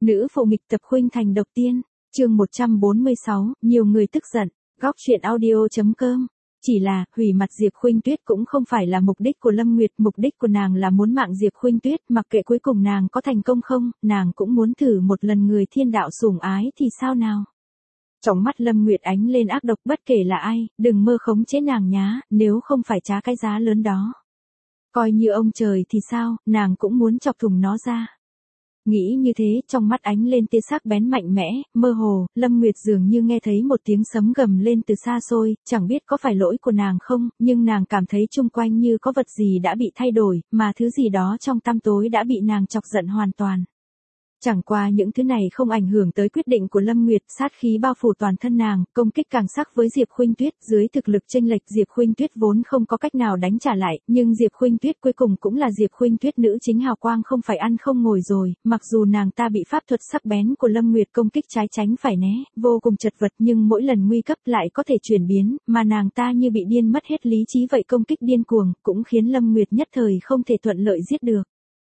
Nữ phụ nghịch tập khuynh thành độc tiên, chương 146, nhiều người tức giận, góc truyện audio.com. Chỉ là, hủy mặt Diệp Khuynh Tuyết cũng không phải là mục đích của Lâm Nguyệt, mục đích của nàng là muốn mạng Diệp Khuynh Tuyết, mặc kệ cuối cùng nàng có thành công không, nàng cũng muốn thử một lần người thiên đạo sủng ái thì sao nào. Trong mắt Lâm Nguyệt ánh lên ác độc, bất kể là ai, đừng mơ khống chế nàng nhá, nếu không phải trả cái giá lớn đó. Coi như ông trời thì sao, nàng cũng muốn chọc thủng nó ra. Nghĩ như thế, trong mắt ánh lên tia sắc bén mạnh mẽ, mơ hồ, Lâm Nguyệt dường như nghe thấy một tiếng sấm gầm lên từ xa xôi, chẳng biết có phải lỗi của nàng không, nhưng nàng cảm thấy chung quanh như có vật gì đã bị thay đổi, mà thứ gì đó trong tăm tối đã bị nàng chọc giận hoàn toàn. Chẳng qua những thứ này không ảnh hưởng tới quyết định của Lâm Nguyệt, sát khí bao phủ toàn thân nàng, công kích càng sắc với Diệp Khuynh Tuyết, dưới thực lực chênh lệch Diệp Khuynh Tuyết vốn không có cách nào đánh trả lại, nhưng Diệp Khuynh Tuyết cuối cùng cũng là Diệp Khuynh Tuyết, nữ chính hào quang không phải ăn không ngồi rồi, mặc dù nàng ta bị pháp thuật sắc bén của Lâm Nguyệt công kích trái tránh phải né, vô cùng chật vật, nhưng mỗi lần nguy cấp lại có thể chuyển biến, mà nàng ta như bị điên mất hết lý trí vậy, công kích điên cuồng, cũng khiến Lâm Nguyệt nhất thời không thể thuận lợi giết được.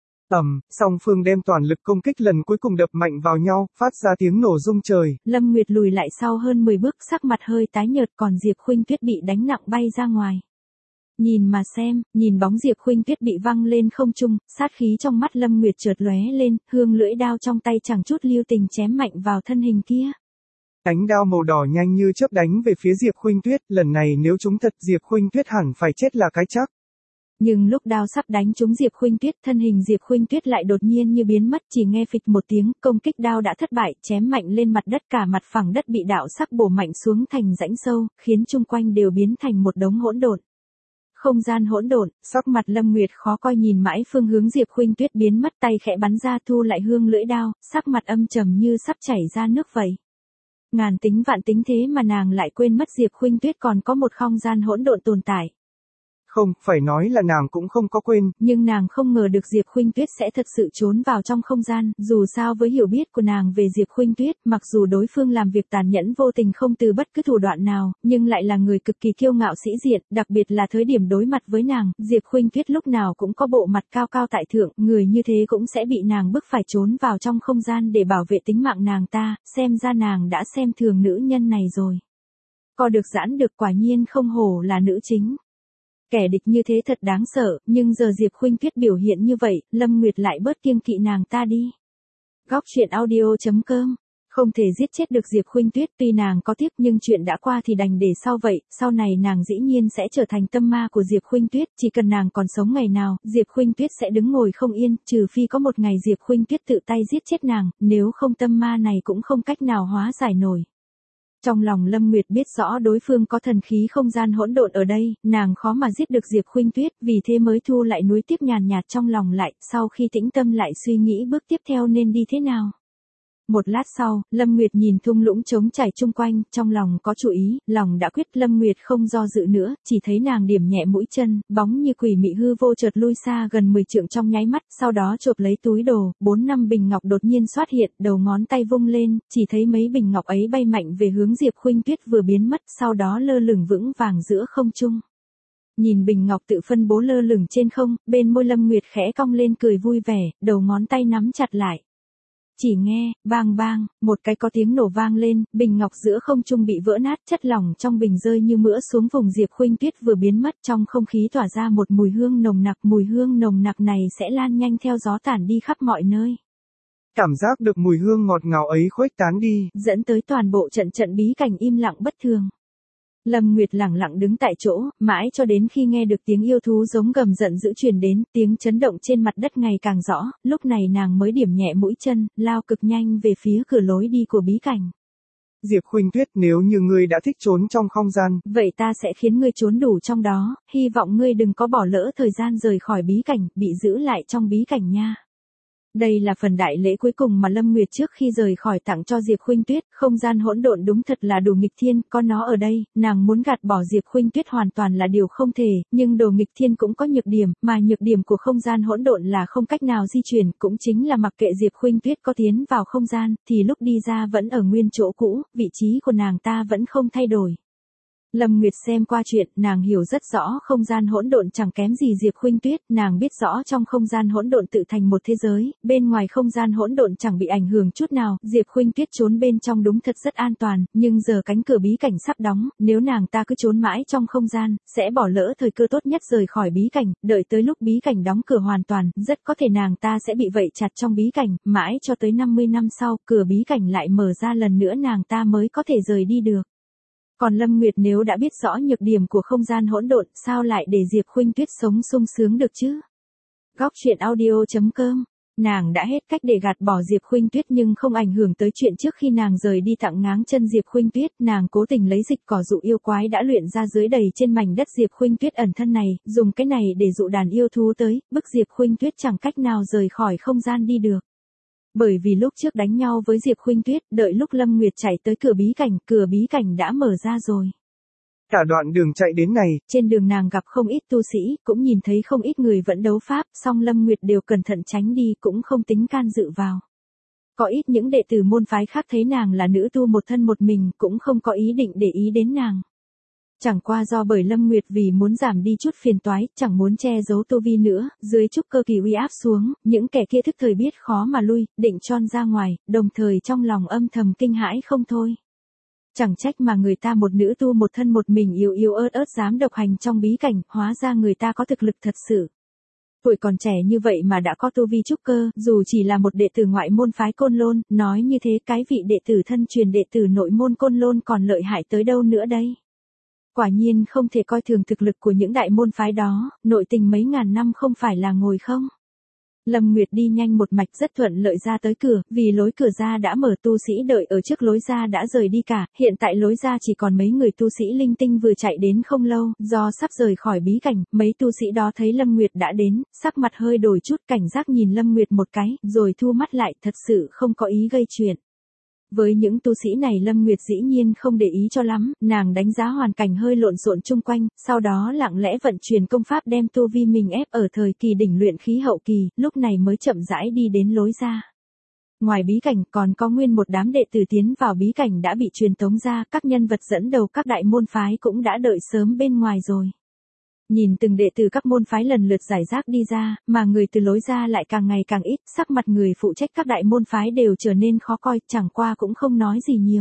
Song phương đem toàn lực công kích lần cuối cùng đập mạnh vào nhau, phát ra tiếng nổ rung trời. Lâm Nguyệt lùi lại sau hơn 10 bước, sắc mặt hơi tái nhợt, còn Diệp Khuynh Tuyết bị đánh nặng bay ra ngoài. Nhìn mà xem, nhìn bóng Diệp Khuynh Tuyết bị văng lên không trung, sát khí trong mắt Lâm Nguyệt chợt lóe lên, hương lưỡi đao trong tay chẳng chút lưu tình chém mạnh vào thân hình kia. Ánh đao màu đỏ nhanh như chớp đánh về phía Diệp Khuynh Tuyết, lần này nếu trúng thật Diệp Khuynh Tuyết hẳn phải chết là cái chắc. Nhưng lúc đao sắp đánh trúng Diệp Khuynh Tuyết, thân hình Diệp Khuynh Tuyết lại đột nhiên như biến mất, chỉ nghe phịch một tiếng, công kích đao đã thất bại, chém mạnh lên mặt đất, cả mặt phẳng đất bị đạo sắc bổ mạnh xuống thành rãnh sâu, khiến chung quanh đều biến thành một đống hỗn độn. Không gian hỗn độn, sắc mặt Lâm Nguyệt khó coi nhìn mãi phương hướng Diệp Khuynh Tuyết biến mất, tay khẽ bắn ra thu lại hương lưỡi đao, sắc mặt âm trầm như sắp chảy ra nước vậy. Ngàn tính vạn tính thế mà nàng lại quên mất Diệp Khuynh Tuyết còn có một không gian hỗn độn tồn tại. Không, phải nói là nàng cũng không có quên. Nhưng nàng không ngờ được Diệp Khuynh Tuyết sẽ thật sự trốn vào trong không gian, dù sao với hiểu biết của nàng về Diệp Khuynh Tuyết, mặc dù đối phương làm việc tàn nhẫn vô tình không từ bất cứ thủ đoạn nào, nhưng lại là người cực kỳ kiêu ngạo sĩ diện, đặc biệt là thời điểm đối mặt với nàng, Diệp Khuynh Tuyết lúc nào cũng có bộ mặt cao cao tại thượng, người như thế cũng sẽ bị nàng bức phải trốn vào trong không gian để bảo vệ tính mạng nàng ta, xem ra nàng đã xem thường nữ nhân này rồi. Co được giãn được, quả nhiên không hổ là nữ chính. Kẻ địch như thế thật đáng sợ, nhưng giờ Diệp Khuynh Tuyết biểu hiện như vậy, Lâm Nguyệt lại bớt kiêng kỵ nàng ta đi. Góc truyện audio.com. Không thể giết chết được Diệp Khuynh Tuyết, tuy nàng có tiếc nhưng chuyện đã qua thì đành để sau vậy, sau này nàng dĩ nhiên sẽ trở thành tâm ma của Diệp Khuynh Tuyết, chỉ cần nàng còn sống ngày nào, Diệp Khuynh Tuyết sẽ đứng ngồi không yên, trừ phi có một ngày Diệp Khuynh Tuyết tự tay giết chết nàng, nếu không tâm ma này cũng không cách nào hóa giải nổi. Trong lòng Lâm Nguyệt biết rõ đối phương có thần khí không gian hỗn độn ở đây, nàng khó mà giết được Diệp Khuynh Tuyết, vì thế mới thu lại nuối tiếc nhàn nhạt trong lòng lại, sau khi tĩnh tâm lại suy nghĩ bước tiếp theo nên đi thế nào. Một lát sau, Lâm Nguyệt nhìn thung lũng trống trải chung quanh, trong lòng có chủ ý, lòng đã quyết, Lâm Nguyệt không do dự nữa, chỉ thấy nàng điểm nhẹ mũi chân, bóng như quỷ mị hư vô chợt lui xa gần 10 trượng trong nháy mắt, sau đó chộp lấy túi đồ, 4-5 bình ngọc đột nhiên xuất hiện, đầu ngón tay vung lên, chỉ thấy mấy bình ngọc ấy bay mạnh về hướng Diệp Khuynh Tuyết vừa biến mất, sau đó lơ lửng vững vàng giữa không trung. Nhìn bình ngọc tự phân bố lơ lửng trên không, bên môi Lâm Nguyệt khẽ cong lên cười vui vẻ, đầu ngón tay nắm chặt lại. Chỉ nghe, bang bang, một cái có tiếng nổ vang lên, bình ngọc giữa không trung bị vỡ nát, chất lỏng trong bình rơi như mưa xuống vùng Diệp Khuynh Tuyết vừa biến mất, trong không khí tỏa ra một mùi hương nồng nặc, mùi hương nồng nặc này sẽ lan nhanh theo gió tản đi khắp mọi nơi. Cảm giác được mùi hương ngọt ngào ấy khuếch tán đi, dẫn tới toàn bộ trận bí cảnh im lặng bất thường. Lâm Nguyệt lẳng lặng đứng tại chỗ, mãi cho đến khi nghe được tiếng yêu thú giống gầm giận dữ truyền đến, tiếng chấn động trên mặt đất ngày càng rõ, lúc này nàng mới điểm nhẹ mũi chân, lao cực nhanh về phía cửa lối đi của bí cảnh. Diệp Khuynh Tuyết, nếu như ngươi đã thích trốn trong không gian, vậy ta sẽ khiến ngươi trốn đủ trong đó, hy vọng ngươi đừng có bỏ lỡ thời gian rời khỏi bí cảnh, bị giữ lại trong bí cảnh nha. Đây là phần đại lễ cuối cùng mà Lâm Nguyệt trước khi rời khỏi tặng cho Diệp Khuynh Tuyết, không gian hỗn độn đúng thật là đủ nghịch thiên, có nó ở đây, nàng muốn gạt bỏ Diệp Khuynh Tuyết hoàn toàn là điều không thể, nhưng đồ nghịch thiên cũng có nhược điểm, mà nhược điểm của không gian hỗn độn là không cách nào di chuyển, cũng chính là mặc kệ Diệp Khuynh Tuyết có tiến vào không gian, thì lúc đi ra vẫn ở nguyên chỗ cũ, vị trí của nàng ta vẫn không thay đổi. Lâm Nguyệt xem qua chuyện, nàng hiểu rất rõ không gian hỗn độn chẳng kém gì Diệp Khuynh Tuyết, nàng biết rõ trong không gian hỗn độn tự thành một thế giới, bên ngoài không gian hỗn độn chẳng bị ảnh hưởng chút nào, Diệp Khuynh Tuyết trốn bên trong đúng thật rất an toàn, nhưng giờ cánh cửa bí cảnh sắp đóng, nếu nàng ta cứ trốn mãi trong không gian, sẽ bỏ lỡ thời cơ tốt nhất rời khỏi bí cảnh, đợi tới lúc bí cảnh đóng cửa hoàn toàn, rất có thể nàng ta sẽ bị vây chặt trong bí cảnh, mãi cho tới 50 năm sau, cửa bí cảnh lại mở ra lần nữa nàng ta mới có thể rời đi được. Còn Lâm Nguyệt nếu đã biết rõ nhược điểm của không gian hỗn độn, sao lại để Diệp Khuynh Tuyết sống sung sướng được chứ? Góc truyện audio.com. Nàng đã hết cách để gạt bỏ Diệp Khuynh Tuyết nhưng không ảnh hưởng tới chuyện trước khi nàng rời đi tặng ngáng chân Diệp Khuynh Tuyết, nàng cố tình lấy dịch cỏ dụ yêu quái đã luyện ra dưới đầy trên mảnh đất Diệp Khuynh Tuyết ẩn thân này, dùng cái này để dụ đàn yêu thú tới, bức Diệp Khuynh Tuyết chẳng cách nào rời khỏi không gian đi được. Bởi vì lúc trước đánh nhau với Diệp Khuynh Tuyết, đợi lúc Lâm Nguyệt chạy tới cửa bí cảnh đã mở ra rồi. Cả đoạn đường chạy đến này, trên đường nàng gặp không ít tu sĩ, cũng nhìn thấy không ít người vẫn đấu pháp, song Lâm Nguyệt đều cẩn thận tránh đi, cũng không tính can dự vào. Có ít những đệ tử môn phái khác thấy nàng là nữ tu một thân một mình, cũng không có ý định để ý đến nàng. Chẳng qua do bởi Lâm Nguyệt vì muốn giảm đi chút phiền toái, chẳng muốn che giấu tu vi nữa, dưới trúc cơ kỳ uy áp xuống, những kẻ kia thức thời biết khó mà lui, định tròn ra ngoài, đồng thời trong lòng âm thầm kinh hãi không thôi. Chẳng trách mà người ta một nữ tu một thân một mình yếu ớt dám độc hành trong bí cảnh, hóa ra người ta có thực lực thật sự. Tuổi còn trẻ như vậy mà đã có tu vi trúc cơ, dù chỉ là một đệ tử ngoại môn phái Côn Lôn, nói như thế cái vị đệ tử thân truyền đệ tử nội môn Côn Lôn còn lợi hại tới đâu nữa đây. Quả nhiên không thể coi thường thực lực của những đại môn phái đó, nội tình mấy ngàn năm không phải là ngồi không. Lâm Nguyệt đi nhanh một mạch rất thuận lợi ra tới cửa, vì lối cửa ra đã mở, tu sĩ đợi ở trước lối ra đã rời đi cả, hiện tại lối ra chỉ còn mấy người tu sĩ linh tinh vừa chạy đến không lâu, do sắp rời khỏi bí cảnh, mấy tu sĩ đó thấy Lâm Nguyệt đã đến, sắc mặt hơi đổi chút, cảnh giác nhìn Lâm Nguyệt một cái, rồi thu mắt lại, thật sự không có ý gây chuyện. Với những tu sĩ này Lâm Nguyệt dĩ nhiên không để ý cho lắm, nàng đánh giá hoàn cảnh hơi lộn xộn chung quanh, sau đó lặng lẽ vận chuyển công pháp đem tu vi mình ép ở thời kỳ đỉnh luyện khí hậu kỳ, lúc này mới chậm rãi đi đến lối ra. Ngoài bí cảnh còn có nguyên một đám đệ tử tiến vào bí cảnh đã bị truyền tống ra, các nhân vật dẫn đầu các đại môn phái cũng đã đợi sớm bên ngoài rồi. Nhìn từng đệ tử các môn phái lần lượt giải rác đi ra, mà người từ lối ra lại càng ngày càng ít, sắc mặt người phụ trách các đại môn phái đều trở nên khó coi, chẳng qua cũng không nói gì nhiều.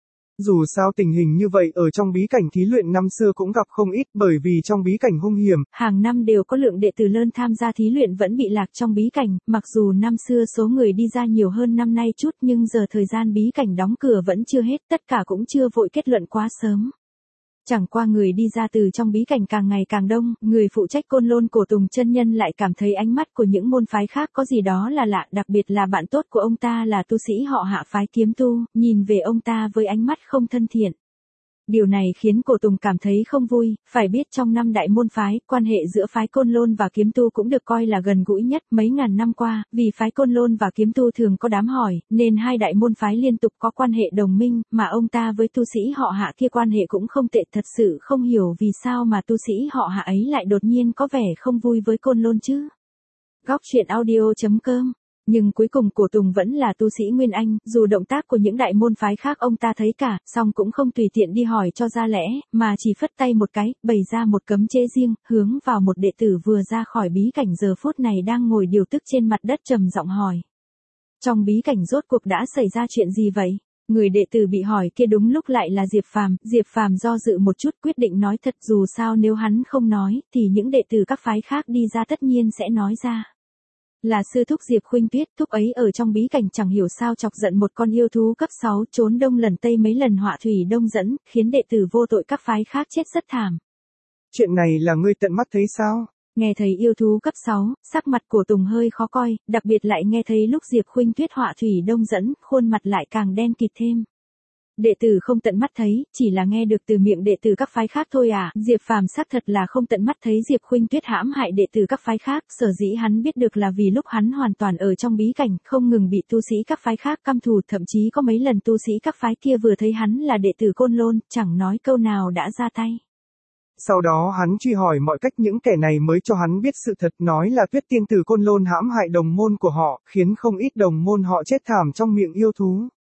Dù sao tình hình như vậy ở trong bí cảnh thí luyện năm xưa cũng gặp không ít, bởi vì trong bí cảnh hung hiểm, hàng năm đều có lượng đệ tử lớn tham gia thí luyện vẫn bị lạc trong bí cảnh, mặc dù năm xưa số người đi ra nhiều hơn năm nay chút nhưng giờ thời gian bí cảnh đóng cửa vẫn chưa hết, tất cả cũng chưa vội kết luận quá sớm. Chẳng qua người đi ra từ trong bí cảnh càng ngày càng đông, người phụ trách Côn Lôn Cổ Tùng chân nhân lại cảm thấy ánh mắt của những môn phái khác có gì đó là lạ, đặc biệt là bạn tốt của ông ta là tu sĩ họ Hạ phái Kiếm Tu, nhìn về ông ta với ánh mắt không thân thiện. Điều này khiến Cổ Tùng cảm thấy không vui, phải biết trong năm đại môn phái, quan hệ giữa phái Côn Lôn và Kiếm Tu cũng được coi là gần gũi nhất mấy ngàn năm qua, vì phái Côn Lôn và Kiếm Tu thường có đám hỏi, nên hai đại môn phái liên tục có quan hệ đồng minh, mà ông ta với tu sĩ họ Hạ kia quan hệ cũng không tệ, thật sự không hiểu vì sao mà tu sĩ họ Hạ ấy lại đột nhiên có vẻ không vui với Côn Lôn chứ. Góc truyện audio.com. Nhưng cuối cùng Cổ Tùng vẫn là tu sĩ Nguyên Anh, dù động tác của những đại môn phái khác ông ta thấy cả, song cũng không tùy tiện đi hỏi cho ra lẽ, mà chỉ phất tay một cái, bày ra một cấm chế riêng, hướng vào một đệ tử vừa ra khỏi bí cảnh giờ phút này đang ngồi điều tức trên mặt đất trầm giọng hỏi. Trong bí cảnh rốt cuộc đã xảy ra chuyện gì vậy? Người đệ tử bị hỏi kia đúng lúc lại là Diệp Phàm do dự một chút quyết định nói thật, dù sao nếu hắn không nói, thì những đệ tử các phái khác đi ra tất nhiên sẽ nói ra. Là sư thúc Diệp Khuynh Tuyết, thúc ấy ở trong bí cảnh chẳng hiểu sao chọc giận một con yêu thú cấp 6, trốn đông lần tây mấy lần họa thủy đông dẫn, khiến đệ tử vô tội các phái khác chết rất thảm. Chuyện này là ngươi tận mắt thấy sao? Nghe thấy yêu thú cấp 6, sắc mặt của Tùng hơi khó coi, đặc biệt lại nghe thấy lúc Diệp Khuynh Tuyết họa thủy đông dẫn, khuôn mặt lại càng đen kịt thêm. Đệ tử không tận mắt thấy, chỉ là nghe được từ miệng đệ tử các phái khác thôi à, Diệp Phàm xác thật là không tận mắt thấy Diệp Khuynh Tuyết hãm hại đệ tử các phái khác, sở dĩ hắn biết được là vì lúc hắn hoàn toàn ở trong bí cảnh, không ngừng bị tu sĩ các phái khác căm thù, thậm chí có mấy lần tu sĩ các phái kia vừa thấy hắn là đệ tử Côn Lôn, chẳng nói câu nào đã ra tay. Sau đó hắn truy hỏi mọi cách những kẻ này mới cho hắn biết sự thật, nói là Tuyết tiên tử Côn Lôn hãm hại đồng môn của họ, khiến không ít đồng môn họ chết thảm trong miệng yêu thú.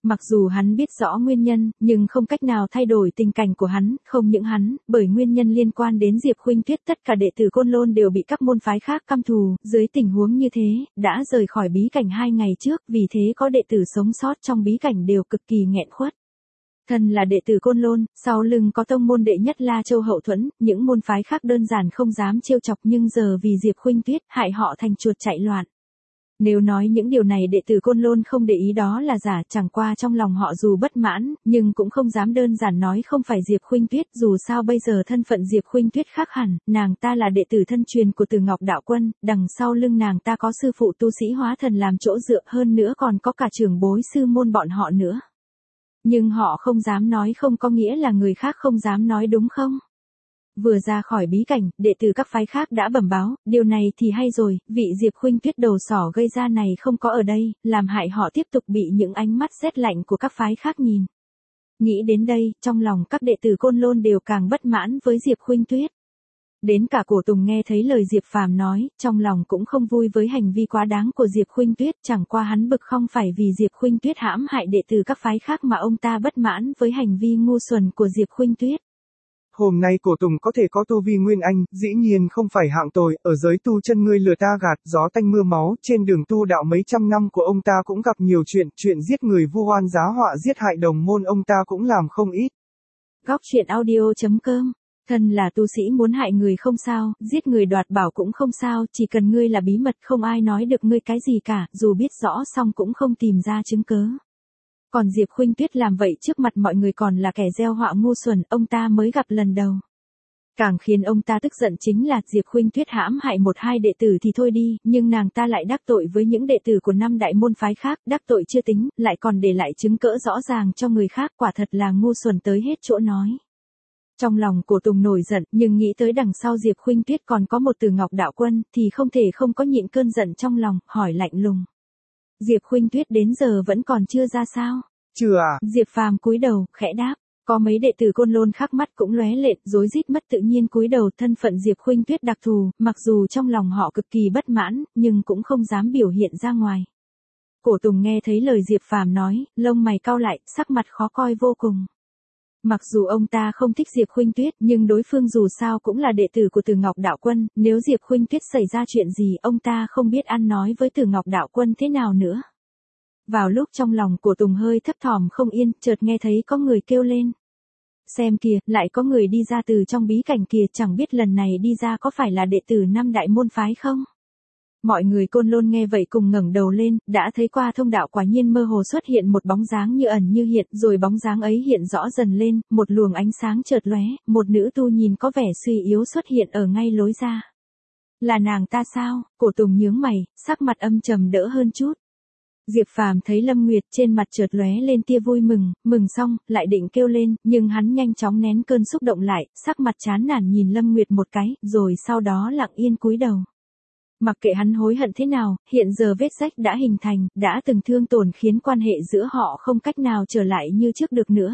Mặc dù hắn biết rõ nguyên nhân, nhưng không cách nào thay đổi tình cảnh của hắn, không những hắn, bởi nguyên nhân liên quan đến Diệp Khuynh Tuyết tất cả đệ tử Côn Lôn đều bị các môn phái khác căm thù, dưới tình huống như thế, đã rời khỏi bí cảnh 2 ngày trước, vì thế có đệ tử sống sót trong bí cảnh đều cực kỳ nghẹn khuất. Thân là đệ tử Côn Lôn, sau lưng có tông môn đệ nhất La Châu hậu thuẫn, những môn phái khác đơn giản không dám trêu chọc nhưng giờ vì Diệp Khuynh Tuyết hại họ thành chuột chạy loạn. Nếu nói những điều này đệ tử Côn Lôn không để ý đó là giả, chẳng qua trong lòng họ dù bất mãn, nhưng cũng không dám đơn giản nói không phải Diệp Khuynh Tuyết, dù sao bây giờ thân phận Diệp Khuynh Tuyết khác hẳn, nàng ta là đệ tử thân truyền của Từ Ngọc Đạo Quân, đằng sau lưng nàng ta có sư phụ tu sĩ hóa thần làm chỗ dựa, hơn nữa còn có cả trưởng bối sư môn bọn họ nữa. Nhưng họ không dám nói không có nghĩa là người khác không dám nói đúng không? Vừa ra khỏi bí cảnh, đệ tử các phái khác đã bẩm báo, điều này thì hay rồi, vị Diệp Khuynh Tuyết đầu sỏ gây ra này không có ở đây, làm hại họ tiếp tục bị những ánh mắt rét lạnh của các phái khác nhìn. Nghĩ đến đây, trong lòng các đệ tử Côn Lôn đều càng bất mãn với Diệp Khuynh Tuyết. Đến cả Cổ Tùng nghe thấy lời Diệp Phàm nói, trong lòng cũng không vui với hành vi quá đáng của Diệp Khuynh Tuyết, chẳng qua hắn bực không phải vì Diệp Khuynh Tuyết hãm hại đệ tử các phái khác mà ông ta bất mãn với hành vi ngu xuẩn của Diệp Khuynh Tuyết. Hôm nay Cổ Tùng có thể có tu vi nguyên anh, dĩ nhiên không phải hạng tồi, ở giới tu chân ngươi lừa ta gạt, gió tanh mưa máu, trên đường tu đạo mấy trăm năm của ông ta cũng gặp nhiều chuyện giết người vu oan giá họa giết hại đồng môn ông ta cũng làm không ít. Góc truyện audio.com. Thân là tu sĩ muốn hại người không sao, giết người đoạt bảo cũng không sao, chỉ cần ngươi là bí mật không ai nói được ngươi cái gì cả, dù biết rõ xong cũng không tìm ra chứng cớ. Còn Diệp Khuynh Tuyết làm vậy trước mặt mọi người còn là kẻ gieo họa ngu xuẩn, ông ta mới gặp lần đầu. Càng khiến ông ta tức giận chính là Diệp Khuynh Tuyết hãm hại 1-2 đệ tử thì thôi đi, nhưng nàng ta lại đắc tội với những đệ tử của 5 đại môn phái khác, đắc tội chưa tính, lại còn để lại chứng cỡ rõ ràng cho người khác, quả thật là ngu xuẩn tới hết chỗ nói. Trong lòng Cổ Tùng nổi giận, nhưng nghĩ tới đằng sau Diệp Khuynh Tuyết còn có một Từ Ngọc Đạo Quân, thì không thể không có nhịn cơn giận trong lòng, hỏi lạnh lùng. Diệp Khuynh Tuyết đến giờ vẫn còn chưa ra sao? Chưa à? Diệp Phàm cúi đầu, khẽ đáp. Có mấy đệ tử Côn Lôn khác mắt cũng lóe lên, rối rít mất tự nhiên cúi đầu, thân phận Diệp Khuynh Tuyết đặc thù, mặc dù trong lòng họ cực kỳ bất mãn, nhưng cũng không dám biểu hiện ra ngoài. Cổ Tùng nghe thấy lời Diệp Phàm nói, lông mày cau lại, sắc mặt khó coi vô cùng. Mặc dù ông ta không thích Diệp Khuynh Tuyết, nhưng đối phương dù sao cũng là đệ tử của Từ Ngọc Đạo Quân, nếu Diệp Khuynh Tuyết xảy ra chuyện gì, ông ta không biết ăn nói với Từ Ngọc Đạo Quân thế nào nữa. Vào lúc trong lòng của Tùng hơi thấp thỏm không yên, chợt nghe thấy có người kêu lên. Xem kìa, lại có người đi ra từ trong bí cảnh kìa, chẳng biết lần này đi ra có phải là đệ tử 5 đại môn phái không? Mọi người Côn Lôn nghe vậy cùng ngẩng đầu lên, đã thấy qua thông đạo quả nhiên mơ hồ xuất hiện một bóng dáng như ẩn như hiện, rồi bóng dáng ấy hiện rõ dần lên, một luồng ánh sáng chợt lóe, một nữ tu nhìn có vẻ suy yếu xuất hiện ở ngay lối ra. Là nàng ta sao? Cổ Tùng nhướng mày, sắc mặt âm trầm đỡ hơn chút. Diệp Phàm thấy Lâm Nguyệt trên mặt chợt lóe lên tia vui mừng, mừng xong, lại định kêu lên, nhưng hắn nhanh chóng nén cơn xúc động lại, sắc mặt chán nản nhìn Lâm Nguyệt một cái, rồi sau đó lặng yên cúi đầu. Mặc kệ hắn hối hận thế nào, hiện giờ vết rách đã hình thành, đã từng thương tổn khiến quan hệ giữa họ không cách nào trở lại như trước được nữa.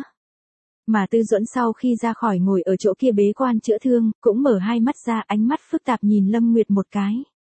Mà Tư Duẫn sau khi ra khỏi ngồi ở chỗ kia bế quan chữa thương, cũng mở hai mắt ra, ánh mắt phức tạp nhìn Lâm Nguyệt một cái.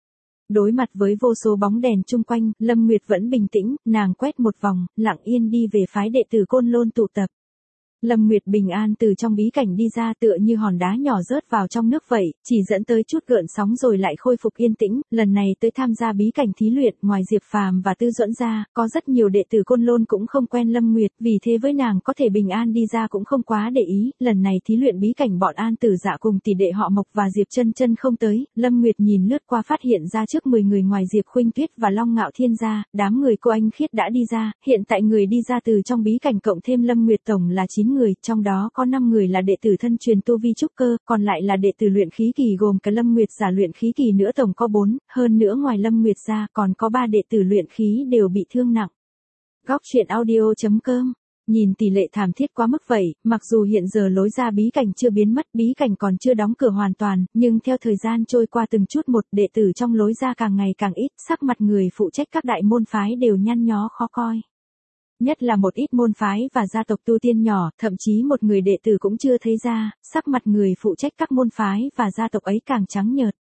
Đối mặt với vô số bóng đèn chung quanh, Lâm Nguyệt vẫn bình tĩnh, nàng quét một vòng, lặng yên đi về phái đệ tử Côn Lôn tụ tập. Lâm Nguyệt bình an từ trong bí cảnh đi ra tựa như hòn đá nhỏ rớt vào trong nước vậy, chỉ dẫn tới chút gợn sóng rồi lại khôi phục yên tĩnh, lần này tới tham gia bí cảnh thí luyện, ngoài Diệp Phàm và Tư Duẫn ra, có rất nhiều đệ tử Côn Lôn cũng không quen Lâm Nguyệt, vì thế với nàng có thể bình an đi ra cũng không quá để ý, lần này thí luyện bí cảnh bọn An Tử Dạ cùng tỷ đệ họ Mộc và Diệp Chân Chân không tới, Lâm Nguyệt nhìn lướt qua phát hiện ra trước 10 người ngoài Diệp Khuynh Tuyết và Long Ngạo Thiên ra, đám người cô Anh Khiết đã đi ra, hiện tại người đi ra từ trong bí cảnh cộng thêm Lâm Nguyệt tổng là 9 người, trong đó có 5 người là đệ tử thân truyền tu vi trúc cơ, còn lại là đệ tử luyện khí kỳ gồm cả Lâm Nguyệt giả luyện khí kỳ nữa tổng có 4, hơn nữa ngoài Lâm Nguyệt ra còn có 3 đệ tử luyện khí đều bị thương nặng. Góc truyện audio.com. Nhìn tỷ lệ thảm thiết quá mức vậy, mặc dù hiện giờ lối ra bí cảnh chưa biến mất, bí cảnh còn chưa đóng cửa hoàn toàn, nhưng theo thời gian trôi qua từng chút một, đệ tử trong lối ra càng ngày càng ít, sắc mặt người phụ trách các đại môn phái đều nhăn nhó khó coi. Nhất là một ít môn phái và gia tộc tu tiên nhỏ, thậm chí một người đệ tử cũng chưa thấy ra, sắc mặt người phụ trách các môn phái và gia tộc ấy càng trắng nhợt.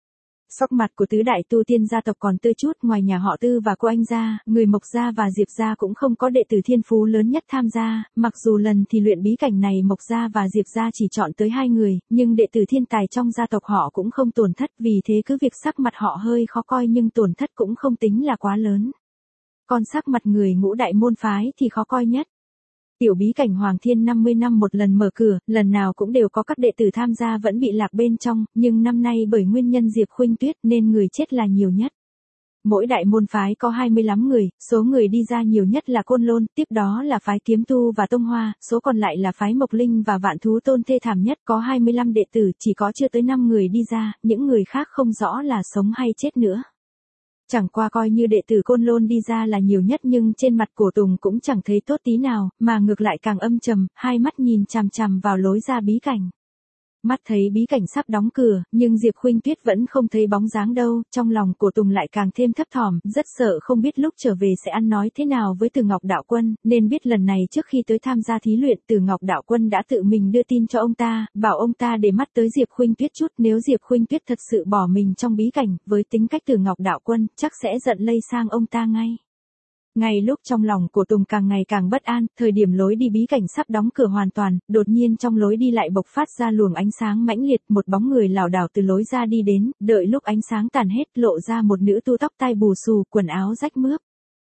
Sắc mặt của tứ đại tu tiên gia tộc còn tươi chút, ngoài nhà họ Tư và cô anh gia, người Mộc gia và Diệp gia cũng không có đệ tử thiên phú lớn nhất tham gia, mặc dù lần thì luyện bí cảnh này Mộc gia và Diệp gia chỉ chọn tới 2 người, nhưng đệ tử thiên tài trong gia tộc họ cũng không tổn thất, vì thế cứ việc sắc mặt họ hơi khó coi nhưng tổn thất cũng không tính là quá lớn. Còn sắc mặt người Ngũ đại môn phái thì khó coi nhất. Tiểu bí cảnh Hoàng Thiên 50 năm một lần mở cửa, lần nào cũng đều có các đệ tử tham gia vẫn bị lạc bên trong, nhưng năm nay bởi nguyên nhân Diệp Khuynh Tuyết nên người chết là nhiều nhất. Mỗi đại môn phái có 25 người, số người đi ra nhiều nhất là Côn Lôn, tiếp đó là phái Kiếm Tu và Tông Hoa, số còn lại là phái Mộc Linh và Vạn Thú Tôn thê thảm nhất có 25 đệ tử, chỉ có chưa tới 5 người đi ra, những người khác không rõ là sống hay chết nữa. Chẳng qua coi như đệ tử Côn Lôn đi ra là nhiều nhất nhưng trên mặt Cổ Tùng cũng chẳng thấy tốt tí nào, mà ngược lại càng âm trầm, hai mắt nhìn chằm chằm vào lối ra bí cảnh. Mắt thấy bí cảnh sắp đóng cửa, nhưng Diệp Khuynh Tuyết vẫn không thấy bóng dáng đâu, trong lòng Cổ Tùng lại càng thêm thấp thỏm, rất sợ không biết lúc trở về sẽ ăn nói thế nào với Từ Ngọc Đạo Quân, nên biết lần này trước khi tới tham gia thí luyện Từ Ngọc Đạo Quân đã tự mình đưa tin cho ông ta, bảo ông ta để mắt tới Diệp Khuynh Tuyết chút, nếu Diệp Khuynh Tuyết thật sự bỏ mình trong bí cảnh, với tính cách Từ Ngọc Đạo Quân, chắc sẽ giận lây sang ông ta ngay. Ngay lúc trong lòng của Tùng càng ngày càng bất an, thời điểm lối đi bí cảnh sắp đóng cửa hoàn toàn, đột nhiên trong lối đi lại bộc phát ra luồng ánh sáng mãnh liệt, một bóng người lảo đảo từ lối ra đi đến, đợi lúc ánh sáng tàn hết, lộ ra một nữ tu tóc tai bù xù, quần áo rách mướp.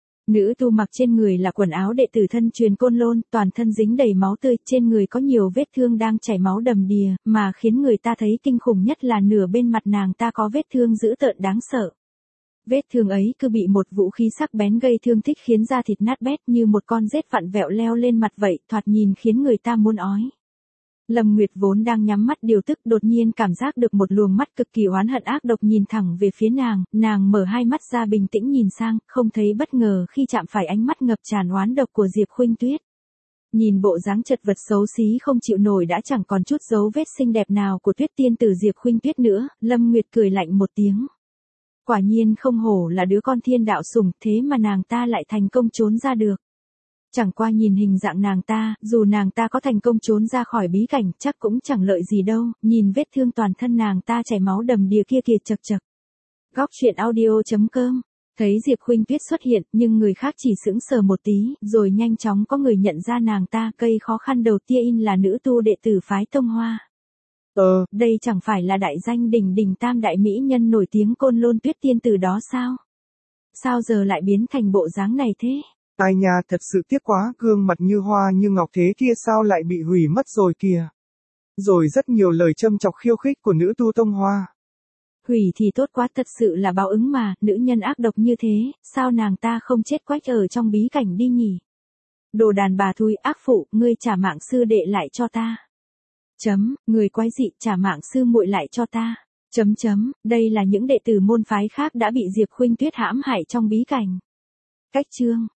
Nữ tu mặc trên người là quần áo đệ tử thân truyền Côn Lôn, toàn thân dính đầy máu tươi, trên người có nhiều vết thương đang chảy máu đầm đìa, mà khiến người ta thấy kinh khủng nhất là nửa bên mặt nàng ta có vết thương dữ tợn đáng sợ. Vết thương ấy cứ bị một vũ khí sắc bén gây thương tích khiến da thịt nát bét như một con rết vặn vẹo leo lên mặt vậy, thoạt nhìn khiến người ta muốn ói. Lâm Nguyệt vốn đang nhắm mắt điều tức đột nhiên cảm giác được một luồng mắt cực kỳ oán hận ác độc nhìn thẳng về phía nàng mở hai mắt ra bình tĩnh nhìn sang, không thấy bất ngờ khi chạm phải ánh mắt ngập tràn oán độc của Diệp Khuynh Tuyết. Nhìn bộ dáng chật vật xấu xí không chịu nổi đã chẳng còn chút dấu vết xinh đẹp nào của Tuyết tiên tử Diệp Khuynh Tuyết nữa, Lâm Nguyệt cười lạnh một tiếng. Quả nhiên không hổ là đứa con thiên đạo sủng, thế mà nàng ta lại thành công trốn ra được. Chẳng qua nhìn hình dạng nàng ta, dù nàng ta có thành công trốn ra khỏi bí cảnh chắc cũng chẳng lợi gì đâu, nhìn vết thương toàn thân nàng ta chảy máu đầm đìa kia kìa chật chật. Góc truyện audio.com. Thấy Diệp Khuynh Tuyết xuất hiện nhưng người khác chỉ sững sờ một tí, rồi nhanh chóng có người nhận ra nàng ta, gây khó khăn đầu tiên là nữ tu đệ tử phái Tông Hoa. Đây chẳng phải là đại danh đỉnh đỉnh tam đại mỹ nhân nổi tiếng Côn Lôn Tuyết tiên tử đó sao? Sao giờ lại biến thành bộ dáng này thế? Ai nha, thật sự tiếc quá, gương mặt như hoa như ngọc thế kia sao lại bị hủy mất rồi kìa. Rồi rất nhiều lời châm chọc khiêu khích của nữ tu Tông Hoa. Hủy thì tốt quá, thật sự là báo ứng mà, nữ nhân ác độc như thế, sao nàng ta không chết quách ở trong bí cảnh đi nhỉ? Đồ đàn bà thui ác phụ, ngươi trả mạng sư đệ lại cho ta. Người quái dị, trả mạng sư muội lại cho ta. Đây là những đệ tử môn phái khác đã bị Diệp Khuynh Tuyết hãm hại trong bí cảnh. Cách chương